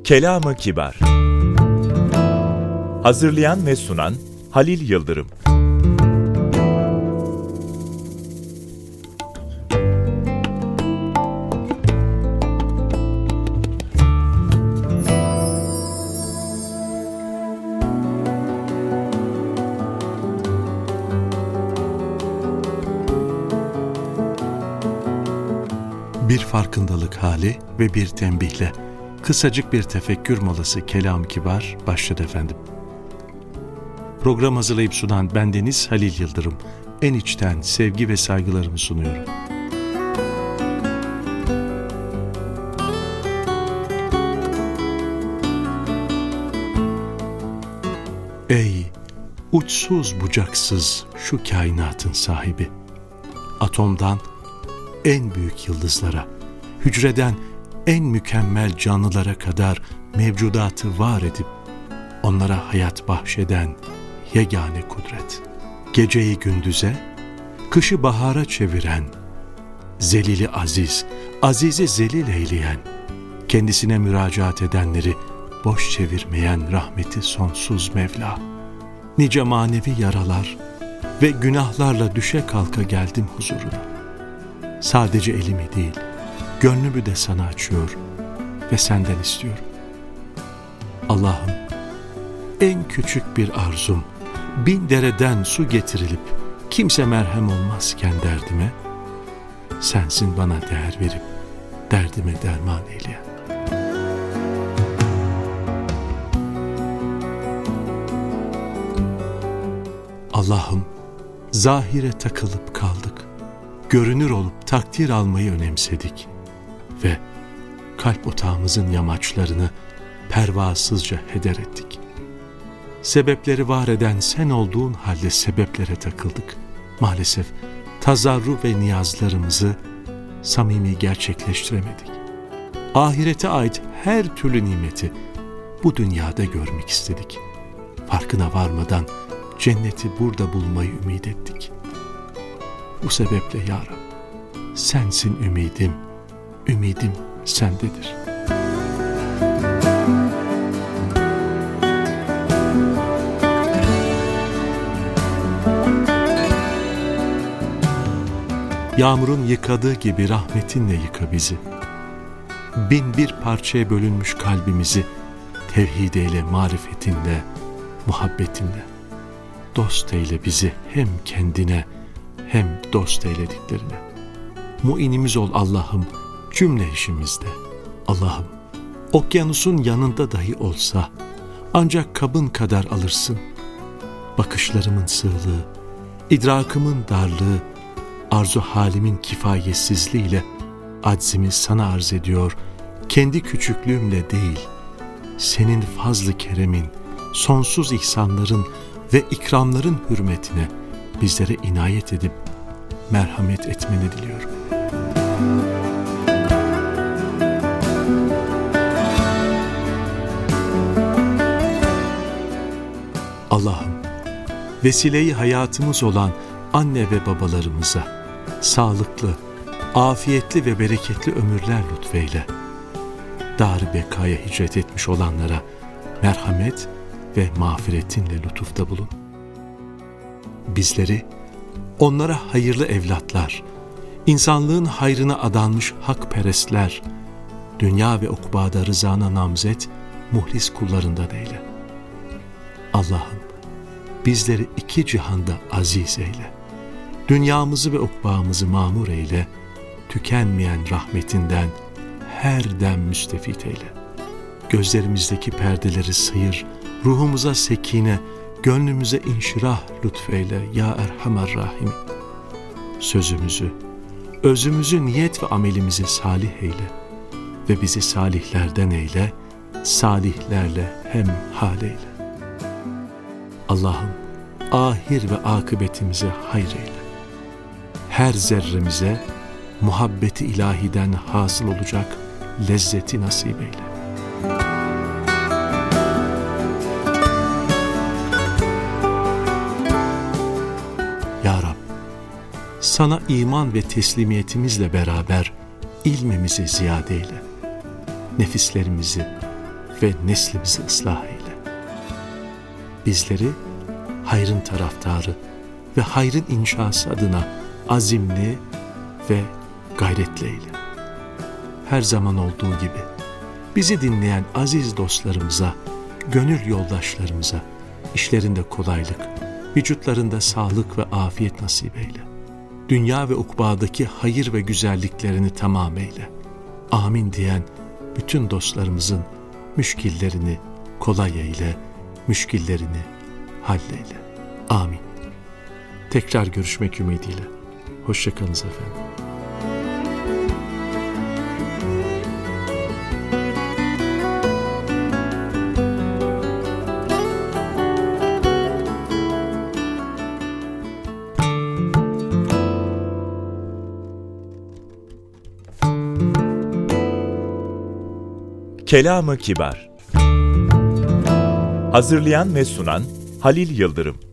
Kelam-ı Kibar. Hazırlayan ve sunan Halil Yıldırım. Bir farkındalık hali ve bir tembihle kısacık bir tefekkür molası Kelam-ı Kibar başladı efendim. Program hazırlayıp sunan bendeniz Halil Yıldırım. En içten sevgi ve saygılarımı sunuyorum. Ey uçsuz bucaksız şu kainatın sahibi! Atomdan en büyük yıldızlara, hücreden en mükemmel canlılara kadar mevcudatı var edip onlara hayat bahşeden yegane kudret. Geceyi gündüze, kışı bahara çeviren, zelili aziz, azizi zelil eyleyen, kendisine müracaat edenleri boş çevirmeyen rahmeti sonsuz Mevla. Nice manevi yaralar ve günahlarla düşe kalka geldim huzuruna. Sadece elimi değil, gönlümü de sana açıyor ve senden istiyorum. Allah'ım, en küçük bir arzum, 1000 dereden su getirilip kimse merhem olmazken derdime, sensin bana değer verip derdime derman eyleyen. Allah'ım, zahire takılıp kaldık. Görünür olup takdir almayı önemsedik ve kalp otağımızın yamaçlarını pervasızca heder ettik. Sebepleri var eden sen olduğun halde sebeplere takıldık. Maalesef tazarru ve niyazlarımızı samimi gerçekleştiremedik. Ahirete ait her türlü nimeti bu dünyada görmek istedik. Farkına varmadan cenneti burada bulmayı ümit ettik. Bu sebeple ya Rab, sensin ümidim, ümidim sendedir. Yağmurun yıkadığı gibi rahmetinle yıka bizi. 1001 parçaya bölünmüş kalbimizi tevhid eyle, marifetinle, muhabbetinle. Dost eyle bizi hem kendine hem dost eylediklerine. Muinimiz ol Allah'ım cümle işimizde. Allah'ım, okyanusun yanında dahi olsa ancak kabın kadar alırsın. Bakışlarımın sığlığı, idrakımın darlığı, arzu halimin kifayetsizliğiyle aczimi sana arz ediyor, kendi küçüklüğümle değil, senin fazl-ı keremin, sonsuz ihsanların ve ikramların hürmetine bizlere inayet edip merhamet etmeni diliyorum. Allah'ım, vesile-i hayatımız olan anne ve babalarımıza sağlıklı, afiyetli ve bereketli ömürler lütfeyle. Dar-ı bekaya hicret etmiş olanlara merhamet ve mağfiretinle lütufta bulun. Bizleri onlara hayırlı evlatlar, insanlığın hayrına adanmış hakperestler, dünya ve ukbada rızana namzet, muhlis kullarından eyle. Allah'ım, bizleri iki cihanda aziz eyle. Dünyamızı ve ukbamızı mamur eyle, tükenmeyen rahmetinden her dem müstefit eyle. Gözlerimizdeki perdeleri sıyır, ruhumuza sekine, gönlümüze inşirah lütfeyle ya Erhamer Rahim. Sözümüzü, özümüzü, niyet ve amelimizi salih eyle ve bizi salihlerden eyle, salihlerle hemhal eyle. Allah'ım, ahir ve akıbetimize hayır eyle. Her zerremize muhabbeti ilahiden hasıl olacak lezzeti nasip eyle. Ya Rab, sana iman ve teslimiyetimizle beraber ilmimizi ziyade eyle. Nefislerimizi, ve neslimizi ıslah eyle. Bizleri hayrın taraftarı ve hayrın inşası adına azimli ve gayretli eyle. Her zaman olduğu gibi bizi dinleyen aziz dostlarımıza, gönül yoldaşlarımıza işlerinde kolaylık, vücutlarında sağlık ve afiyet nasip eyle. Dünya ve ukbadaki hayır ve güzelliklerini tamam eyle. Amin diyen bütün dostlarımızın müşkillerini kolay eyle, müşkillerini halleyle. Amin. Tekrar görüşmek ümidiyle. Hoşça kalınız efendim. Kelam-ı Kibar. Hazırlayan ve sunan Halil Yıldırım.